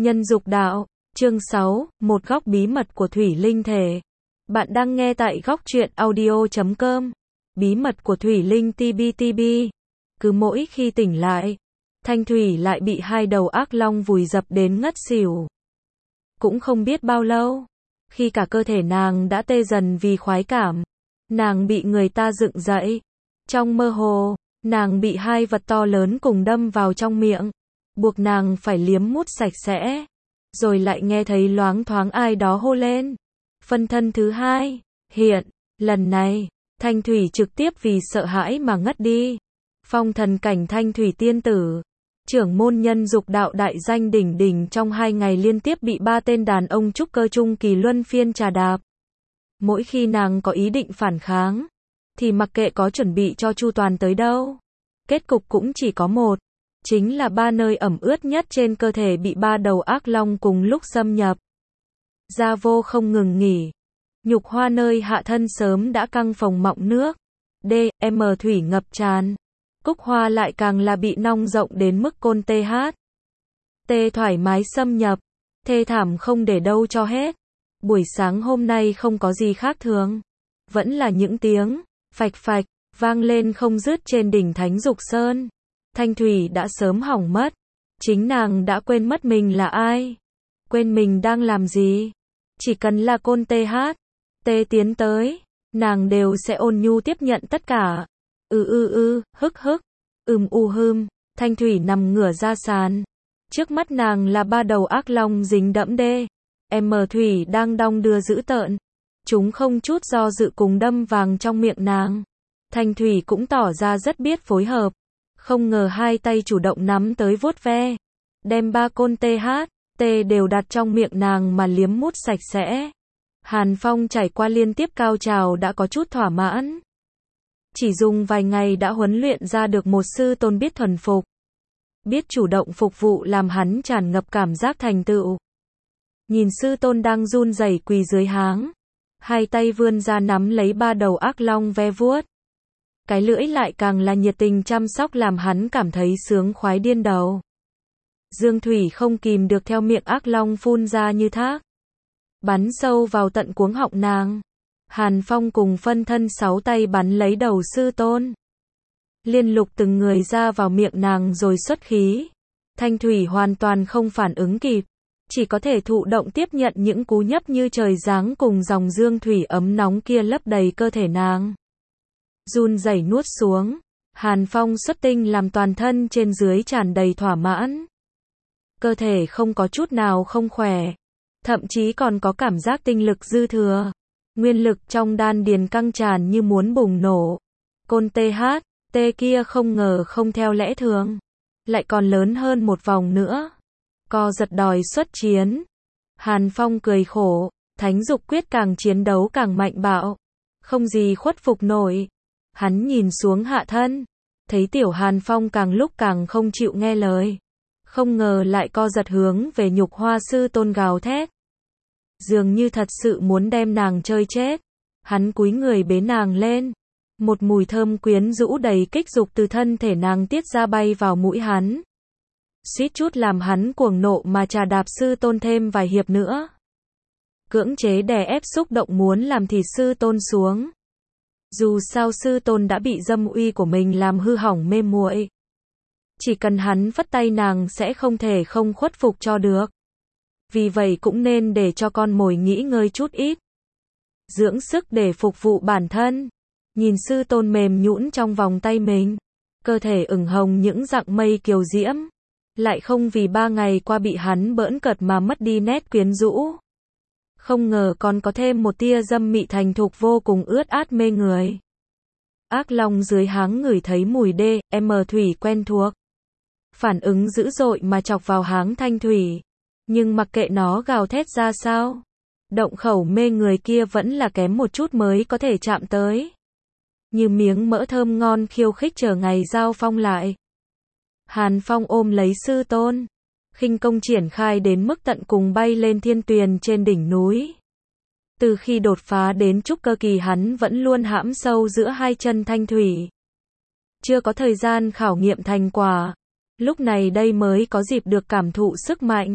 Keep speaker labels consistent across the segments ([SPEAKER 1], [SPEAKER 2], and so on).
[SPEAKER 1] Nhân dục đạo, chương 6, một góc bí mật của thủy linh thể. Bạn đang nghe tại góc truyện audio.com. Bí mật của thủy linh TBTB. Cứ mỗi khi tỉnh lại, Thanh Thủy lại bị hai đầu ác long vùi dập đến ngất xỉu. Cũng không biết bao lâu, khi cả cơ thể nàng đã tê dần vì khoái cảm, nàng bị người ta dựng dậy. Trong mơ hồ, nàng bị hai vật to lớn cùng đâm vào trong miệng, buộc nàng phải liếm mút sạch sẽ. Rồi lại nghe thấy loáng thoáng ai đó hô lên. Phân thân thứ hai, hiện. Lần này, Thanh Thủy trực tiếp vì sợ hãi mà ngất đi. Phong thần cảnh Thanh Thủy tiên tử, trưởng môn nhân dục đạo đại danh đỉnh đỉnh, trong 2 ngày liên tiếp bị 3 tên đàn ông trúc cơ trung kỳ luân phiên trà đạp. Mỗi khi nàng có ý định phản kháng, thì mặc kệ có chuẩn bị cho chu toàn tới đâu, kết cục cũng chỉ có một, chính là 3 nơi ẩm ướt nhất trên cơ thể bị 3 đầu ác long cùng lúc xâm nhập. Da vô không ngừng nghỉ, nhục hoa nơi hạ thân sớm đã căng phồng mọng nước, D.M. thủy ngập tràn. Cúc hoa lại càng là bị nong rộng đến mức côn TH. T thoải mái xâm nhập, thê thảm không để đâu cho hết. Buổi sáng hôm nay không có gì khác thường, vẫn là những tiếng phạch phạch vang lên không dứt trên đỉnh Thánh Dục Sơn. Thanh Thủy đã sớm hỏng mất, chính nàng đã quên mất mình là ai, quên mình đang làm gì. Chỉ cần là côn TH, T tiến tới, nàng đều sẽ ôn nhu tiếp nhận tất cả. Hức hức, hưm. Thanh Thủy nằm ngửa ra sàn. Trước mắt nàng là 3 đầu ác long dính đẫm D.M. thủy đang đong đưa dữ tợn. Chúng không chút do dự cùng đâm vàng trong miệng nàng. Thanh Thủy cũng tỏ ra rất biết phối hợp. Không ngờ hai tay chủ động nắm tới vuốt ve, đem 3 côn TH, T đều đặt trong miệng nàng mà liếm mút sạch sẽ. Hàn Phong trải qua liên tiếp cao trào đã có chút thỏa mãn. Chỉ dùng vài ngày đã huấn luyện ra được một sư tôn biết thuần phục, biết chủ động phục vụ, làm hắn tràn ngập cảm giác thành tựu. Nhìn sư tôn đang run rẩy quỳ dưới háng, hai tay vươn ra nắm lấy 3 đầu ác long ve vuốt. Cái lưỡi lại càng là nhiệt tình chăm sóc, làm hắn cảm thấy sướng khoái điên đầu. Dương thủy không kìm được theo miệng ác long phun ra như thác, bắn sâu vào tận cuống họng nàng. Hàn Phong cùng phân thân 6 tay bắn lấy đầu sư tôn, liên lục từng người ra vào miệng nàng rồi xuất khí. Thanh Thủy hoàn toàn không phản ứng kịp, chỉ có thể thụ động tiếp nhận những cú nhấp như trời giáng cùng dòng dương thủy ấm nóng kia lấp đầy cơ thể nàng. Run rẩy nuốt xuống, Hàn Phong xuất tinh làm toàn thân trên dưới tràn đầy thỏa mãn. Cơ thể không có chút nào không khỏe, thậm chí còn có cảm giác tinh lực dư thừa. Nguyên lực trong đan điền căng tràn như muốn bùng nổ. Côn TH, T kia không ngờ không theo lẽ thường, lại còn lớn hơn một vòng nữa. Co giật đòi xuất chiến. Hàn Phong cười khổ, Thánh Dục quyết càng chiến đấu càng mạnh bạo, không gì khuất phục nổi. Hắn nhìn xuống hạ thân, thấy tiểu Hàn Phong càng lúc càng không chịu nghe lời, không ngờ lại co giật hướng về nhục hoa sư tôn gào thét. Dường như thật sự muốn đem nàng chơi chết. Hắn cúi người bế nàng lên. Một mùi thơm quyến rũ đầy kích dục từ thân thể nàng tiết ra bay vào mũi hắn. Suýt chút làm hắn cuồng nộ mà trà đạp sư tôn thêm vài hiệp nữa. Cưỡng chế đè ép xúc động muốn làm thịt sư tôn xuống. Dù sao sư tôn đã bị dâm uy của mình làm hư hỏng mê muội. Chỉ cần hắn phất tay nàng sẽ không thể không khuất phục cho được. Vì vậy cũng nên để cho con mồi nghỉ ngơi chút ít, dưỡng sức để phục vụ bản thân. Nhìn sư tôn mềm nhũn trong vòng tay mình, cơ thể ửng hồng những dạng mây kiều diễm, lại không vì 3 ngày qua bị hắn bỡn cợt mà mất đi nét quyến rũ. Không ngờ còn có thêm một tia dâm mị thành thục vô cùng ướt át mê người. Ác long dưới háng ngửi thấy mùi D.M. thủy quen thuộc, phản ứng dữ dội mà chọc vào háng Thanh Thủy. Nhưng mặc kệ nó gào thét ra sao, động khẩu mê người kia vẫn là kém một chút mới có thể chạm tới. Như miếng mỡ thơm ngon khiêu khích chờ ngày giao phong lại. Hàn Phong ôm lấy sư tôn, khinh công triển khai đến mức tận cùng bay lên thiên tuyền trên đỉnh núi. Từ khi đột phá đến trúc cơ kỳ hắn vẫn luôn hãm sâu giữa hai chân Thanh Thủy. Chưa có thời gian khảo nghiệm thành quả. Lúc này đây mới có dịp được cảm thụ sức mạnh.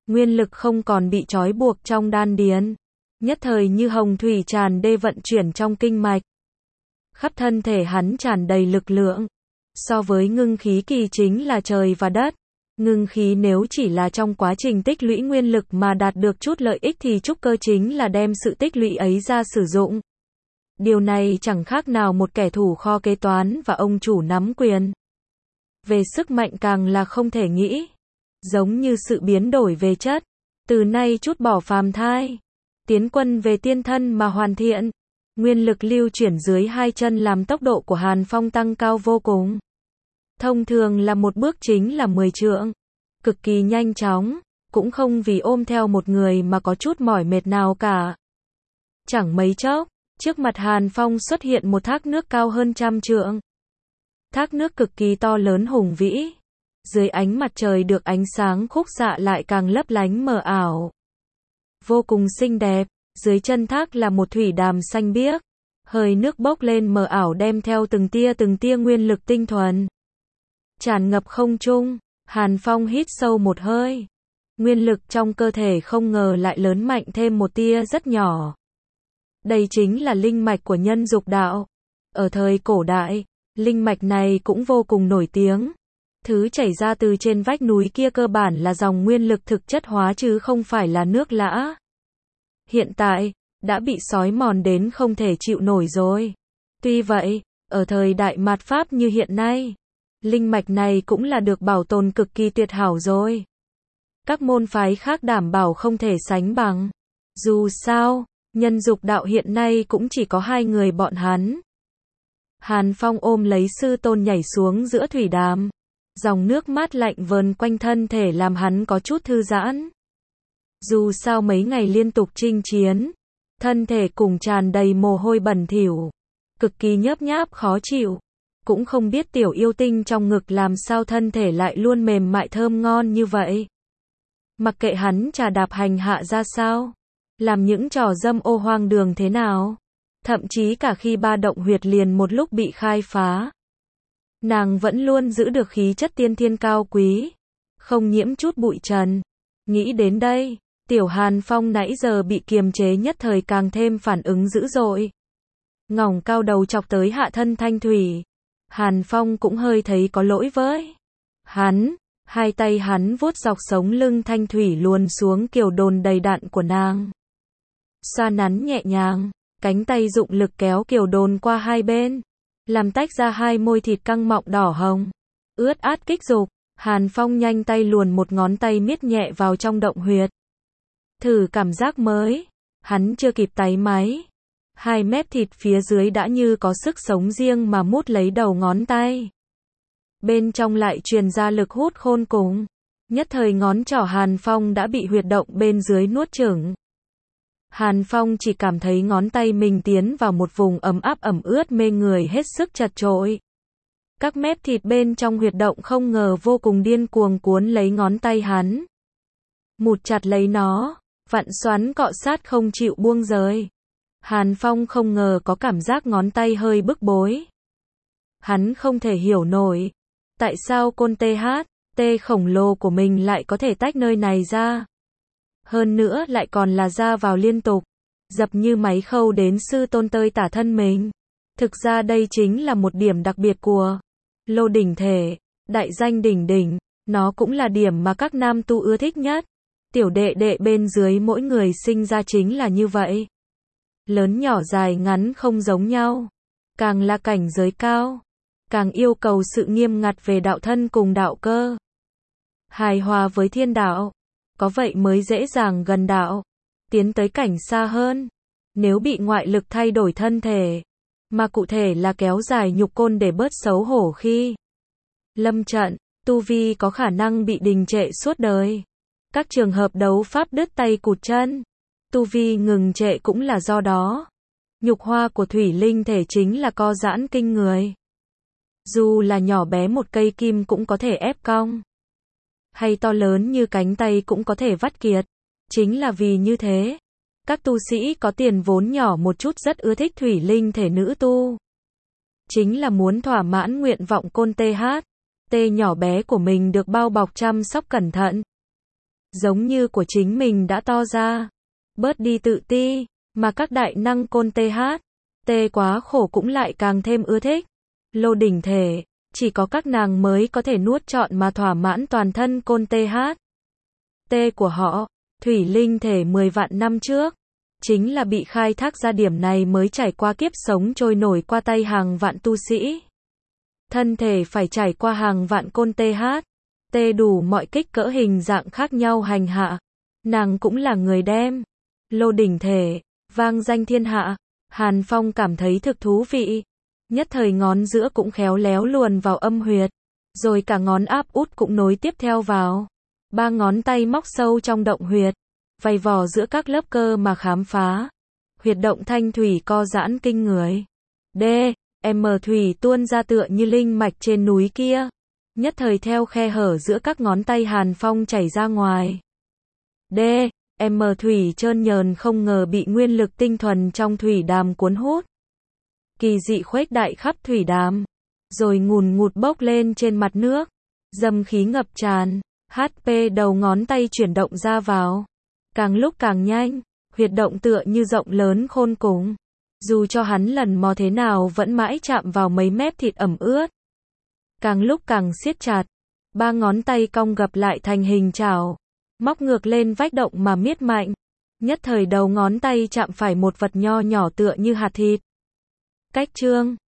[SPEAKER 1] Nguyên lực không còn bị trói buộc trong đan điền, nhất thời như hồng thủy tràn đê vận chuyển trong kinh mạch. Khắp thân thể hắn tràn đầy lực lượng. So với ngưng khí kỳ chính là trời và đất. Ngưng khí nếu chỉ là trong quá trình tích lũy nguyên lực mà đạt được chút lợi ích thì trúc cơ chính là đem sự tích lũy ấy ra sử dụng. Điều này chẳng khác nào một kẻ thủ kho kế toán và ông chủ nắm quyền. Về sức mạnh càng là không thể nghĩ. Giống như sự biến đổi về chất. Từ nay trút bỏ phàm thai. Tiến quân về tiên thân mà hoàn thiện. Nguyên lực lưu chuyển dưới hai chân làm tốc độ của Hàn Phong tăng cao vô cùng. Thông thường là một bước chính là 10 trượng. Cực kỳ nhanh chóng. Cũng không vì ôm theo một người mà có chút mỏi mệt nào cả. Chẳng mấy chốc, trước mặt Hàn Phong xuất hiện một thác nước cao hơn 100 trượng. Thác nước cực kỳ to lớn hùng vĩ. Dưới ánh mặt trời được ánh sáng khúc xạ lại càng lấp lánh mờ ảo. Vô cùng xinh đẹp, dưới chân thác là một thủy đàm xanh biếc. Hơi nước bốc lên mờ ảo đem theo từng tia nguyên lực tinh thuần. Tràn ngập không trung, Hàn Phong hít sâu một hơi. Nguyên lực trong cơ thể không ngờ lại lớn mạnh thêm một tia rất nhỏ. Đây chính là linh mạch của nhân dục đạo. Ở thời cổ đại, linh mạch này cũng vô cùng nổi tiếng. Thứ chảy ra từ trên vách núi kia cơ bản là dòng nguyên lực thực chất hóa chứ không phải là nước lã. Hiện tại, đã bị xói mòn đến không thể chịu nổi rồi. Tuy vậy, ở thời đại mạt Pháp như hiện nay, linh mạch này cũng là được bảo tồn cực kỳ tuyệt hảo rồi. Các môn phái khác đảm bảo không thể sánh bằng. Dù sao, nhân dục đạo hiện nay cũng chỉ có 2 người bọn hắn. Hàn Phong ôm lấy sư tôn nhảy xuống giữa thủy đàm. Dòng nước mát lạnh vờn quanh thân thể làm hắn có chút thư giãn. Dù sao mấy ngày liên tục chinh chiến, thân thể cùng tràn đầy mồ hôi bẩn thỉu, cực kỳ nhớp nháp khó chịu. Cũng không biết tiểu yêu tinh trong ngực làm sao thân thể lại luôn mềm mại thơm ngon như vậy. Mặc kệ hắn trà đạp hành hạ ra sao, làm những trò dâm ô hoang đường thế nào, thậm chí cả khi 3 động huyệt liền một lúc bị khai phá, nàng vẫn luôn giữ được khí chất tiên thiên cao quý, không nhiễm chút bụi trần. Nghĩ đến đây, tiểu Hàn Phong nãy giờ bị kiềm chế nhất thời càng thêm phản ứng dữ dội. Ngỏng cao đầu chọc tới hạ thân Thanh Thủy. Hàn Phong cũng hơi thấy có lỗi với hắn, hai tay hắn vuốt dọc sống lưng Thanh Thủy luồn xuống kiều đồn đầy đặn của nàng. Xoa nắn nhẹ nhàng, cánh tay dụng lực kéo kiều đồn qua hai bên, làm tách ra hai môi thịt căng mọng đỏ hồng. Ướt át kích dục, Hàn Phong nhanh tay luồn một ngón tay miết nhẹ vào trong động huyệt. Thử cảm giác mới, hắn chưa kịp táy máy. 2 mép thịt phía dưới đã như có sức sống riêng mà mút lấy đầu ngón tay. Bên trong lại truyền ra lực hút khôn cùng. Nhất thời ngón trỏ Hàn Phong đã bị huyệt động bên dưới nuốt chửng. Hàn Phong chỉ cảm thấy ngón tay mình tiến vào một vùng ấm áp ẩm ướt mê người hết sức chật chội. Các mép thịt bên trong huyệt động không ngờ vô cùng điên cuồng cuốn lấy ngón tay hắn. Mụt chặt lấy nó, vặn xoắn cọ sát không chịu buông rời. Hàn Phong không ngờ có cảm giác ngón tay hơi bức bối. Hắn không thể hiểu nổi. Tại sao côn THT khổng lồ của mình lại có thể tách nơi này ra? Hơn nữa lại còn là ra vào liên tục. Dập như máy khâu đến sư tôn tơi tả thân mình. Thực ra đây chính là một điểm đặc biệt của Lô đỉnh thể, đại danh đỉnh đỉnh. Nó cũng là điểm mà các nam tu ưa thích nhất. Tiểu đệ đệ bên dưới mỗi người sinh ra chính là như vậy. Lớn nhỏ dài ngắn không giống nhau. Càng là cảnh giới cao, càng yêu cầu sự nghiêm ngặt về đạo thân cùng đạo cơ. Hài hòa với thiên đạo. Có vậy mới dễ dàng gần đạo. Tiến tới cảnh xa hơn. Nếu bị ngoại lực thay đổi thân thể, mà cụ thể là kéo dài nhục côn để bớt xấu hổ khi lâm trận, tu vi có khả năng bị đình trệ suốt đời. Các trường hợp đấu pháp đứt tay cụt chân, tu vi ngừng trệ cũng là do đó. Nhục hoa của thủy linh thể chính là co giãn kinh người. Dù là nhỏ bé một cây kim cũng có thể ép cong. Hay to lớn như cánh tay cũng có thể vắt kiệt. Chính là vì như thế, các tu sĩ có tiền vốn nhỏ một chút rất ưa thích thủy linh thể nữ tu. Chính là muốn thỏa mãn nguyện vọng côn THT nhỏ bé của mình được bao bọc chăm sóc cẩn thận. giống như của chính mình đã to ra. Bớt đi tự ti, mà các đại năng côn TH, T quá khổ cũng lại càng thêm ưa thích. Lô đỉnh thể, chỉ có các nàng mới có thể nuốt trọn mà thỏa mãn toàn thân côn TH. T của họ, thủy linh thể 10 vạn năm trước, chính là bị khai thác ra điểm này mới trải qua kiếp sống trôi nổi qua tay hàng vạn tu sĩ. Thân thể phải trải qua hàng vạn côn TH, T đủ mọi kích cỡ hình dạng khác nhau hành hạ. Nàng cũng là người đem lô đỉnh thể vang danh thiên hạ. Hàn Phong cảm thấy thực thú vị. Nhất thời ngón giữa cũng khéo léo luồn vào âm huyệt, rồi cả ngón áp út cũng nối tiếp theo vào. 3 ngón tay móc sâu trong động huyệt, vày vò giữa các lớp cơ mà khám phá. Huyệt động thanh thủy co giãn kinh người. D, M thủy tuôn ra tựa như linh mạch trên núi kia. Nhất thời theo khe hở giữa các ngón tay Hàn Phong chảy ra ngoài. D, M thủy trơn nhờn không ngờ bị nguyên lực tinh thuần trong thủy đàm cuốn hút. Kỳ dị khuếch đại khắp thủy đàm, rồi ngùn ngụt bốc lên trên mặt nước. Dâm khí ngập tràn, HP đầu ngón tay chuyển động ra vào. Càng lúc càng nhanh, huyệt động tựa như rộng lớn khôn cùng. Dù cho hắn lần mò thế nào vẫn mãi chạm vào mấy mép thịt ẩm ướt. Càng lúc càng siết chặt, 3 ngón tay cong gập lại thành hình chảo, móc ngược lên vách động mà miết mạnh. Nhất thời đầu ngón tay chạm phải một vật nho nhỏ tựa như hạt thịt. Cách chương